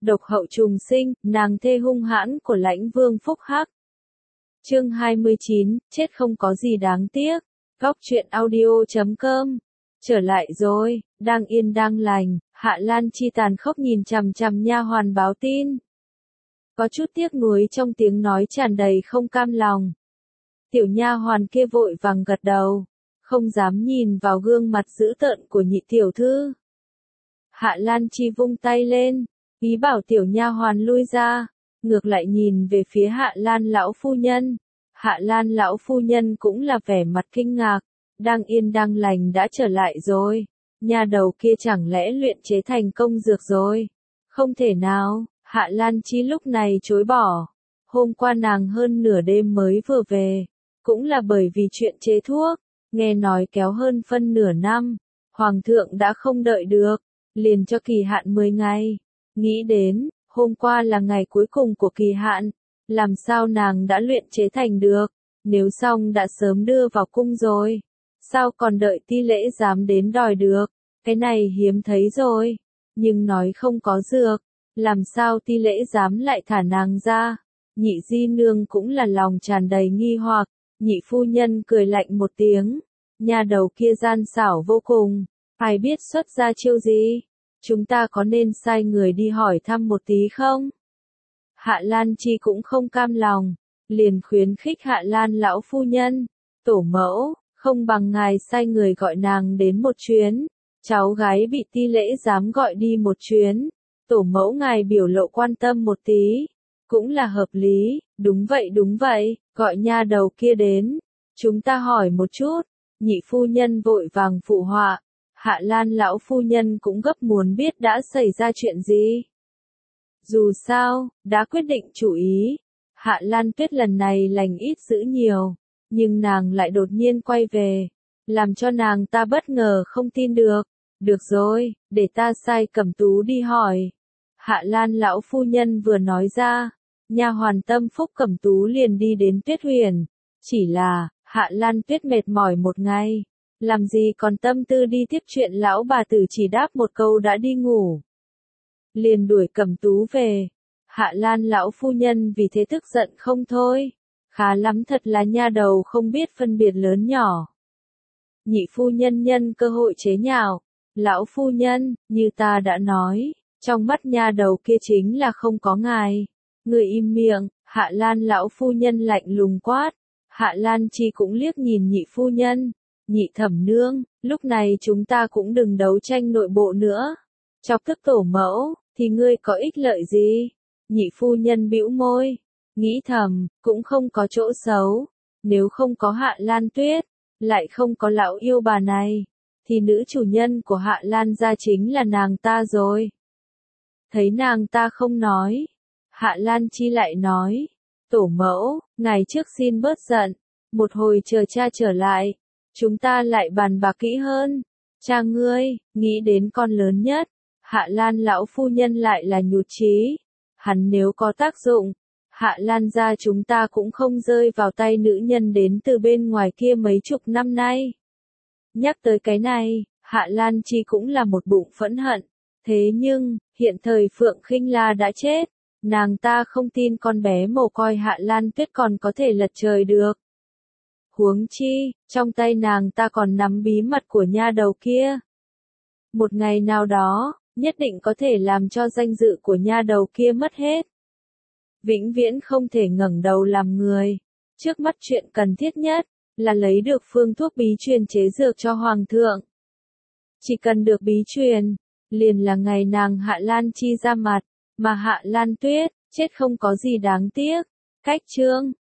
độc hậu trùng sinh, nàng thê hung hãn của Lãnh Vương Phúc Hắc. Chương 29, chết không có gì đáng tiếc. Góc truyện audio.com. Trở lại rồi, đang yên đang lành, Hạ Lan Chi tàn khốc nhìn chằm chằm nha hoàn báo tin. Có chút tiếc nuối trong tiếng nói tràn đầy không cam lòng. Tiểu nha hoàn kia vội vàng gật đầu, không dám nhìn vào gương mặt dữ tợn của nhị tiểu thư. Hạ Lan Chi vung tay lên, ý bảo tiểu nha hoàn lui ra, ngược lại nhìn về phía Hạ Lan lão phu nhân. Hạ Lan lão phu nhân cũng là vẻ mặt kinh ngạc, đang yên đang lành đã trở lại rồi, nha đầu kia chẳng lẽ luyện chế thành công dược rồi? Không thể nào, Hạ Lan Chi lúc này chối bỏ. Hôm qua nàng hơn nửa đêm mới vừa về, cũng là bởi vì chuyện chế thuốc, nghe nói kéo hơn phân nửa năm, Hoàng thượng đã không đợi được, liền cho kỳ hạn 10 ngày. Nghĩ đến, hôm qua là ngày cuối cùng của kỳ hạn, làm sao nàng đã luyện chế thành được, nếu xong đã sớm đưa vào cung rồi, sao còn đợi ti lễ giám đến đòi được, cái này hiếm thấy rồi, nhưng nói không có dược, làm sao ti lễ giám lại thả nàng ra. Nhị di nương cũng là lòng tràn đầy nghi hoặc, nhị phu nhân cười lạnh một tiếng, nha đầu kia gian xảo vô cùng, ai biết xuất ra chiêu gì, chúng ta có nên sai người đi hỏi thăm một tí không? Hạ Lan Chi cũng không cam lòng, liền khuyến khích Hạ Lan lão phu nhân, tổ mẫu, không bằng ngài sai người gọi nàng đến một chuyến, cháu gái bị ti lễ giám gọi đi một chuyến, tổ mẫu ngài biểu lộ quan tâm một tí, cũng là hợp lý, đúng vậy, gọi nha đầu kia đến, chúng ta hỏi một chút, nhị phu nhân vội vàng phụ họa, Hạ Lan lão phu nhân cũng gấp muốn biết đã xảy ra chuyện gì. Dù sao, đã quyết định chủ ý, Hạ Lan Tuyết lần này lành ít dữ nhiều, nhưng nàng lại đột nhiên quay về, làm cho nàng ta bất ngờ không tin được. Được rồi, để ta sai Cẩm Tú đi hỏi. Hạ Lan lão phu nhân vừa nói ra, nha hoàn tâm phúc Cẩm Tú liền đi đến Tuyết Huyền. Chỉ là, Hạ Lan Tuyết mệt mỏi một ngày, làm gì còn tâm tư đi tiếp chuyện lão bà tử chỉ đáp một câu đã đi ngủ. Liền đuổi Cẩm Tú về. Hạ Lan lão phu nhân vì thế tức giận không thôi. Khá lắm thật là nha đầu không biết phân biệt lớn nhỏ. Nhị phu nhân nhân cơ hội chế nhạo. Lão phu nhân, như ta đã nói, trong mắt nha đầu kia chính là không có ngài. Người im miệng, Hạ Lan lão phu nhân lạnh lùng quát. Hạ Lan Chi cũng liếc nhìn nhị phu nhân. Nhị thẩm nương, lúc này chúng ta cũng đừng đấu tranh nội bộ nữa. Chọc tức tổ mẫu, thì ngươi có ích lợi gì? Nhị phu nhân bĩu môi, nghĩ thầm, cũng không có chỗ xấu. Nếu không có Hạ Lan Tuyết, lại không có lão yêu bà này, thì nữ chủ nhân của Hạ Lan gia chính là nàng ta rồi. Thấy nàng ta không nói, Hạ Lan Chi lại nói, tổ mẫu, ngày trước xin bớt giận, một hồi chờ cha trở lại, chúng ta lại bàn bạc kỹ hơn. Cha ngươi, nghĩ đến con lớn nhất, Hạ Lan lão phu nhân lại là nhụt chí, hắn nếu có tác dụng, Hạ Lan gia chúng ta cũng không rơi vào tay nữ nhân đến từ bên ngoài kia mấy chục năm nay. Nhắc tới cái này, Hạ Lan Chi cũng là một bụng phẫn hận, thế nhưng, hiện thời Phượng Khinh La đã chết, nàng ta không tin con bé mồ côi Hạ Lan Tuyết còn có thể lật trời được. Huống chi, trong tay nàng ta còn nắm bí mật của nha đầu kia. Một ngày nào đó, nhất định có thể làm cho danh dự của nha đầu kia mất hết. Vĩnh viễn không thể ngẩng đầu làm người. Trước mắt chuyện cần thiết nhất, là lấy được phương thuốc bí truyền chế dược cho Hoàng thượng. Chỉ cần được bí truyền, liền là ngày nàng Hạ Lan Chi ra mặt, mà Hạ Lan Tuyết, chết không có gì đáng tiếc. Cách chương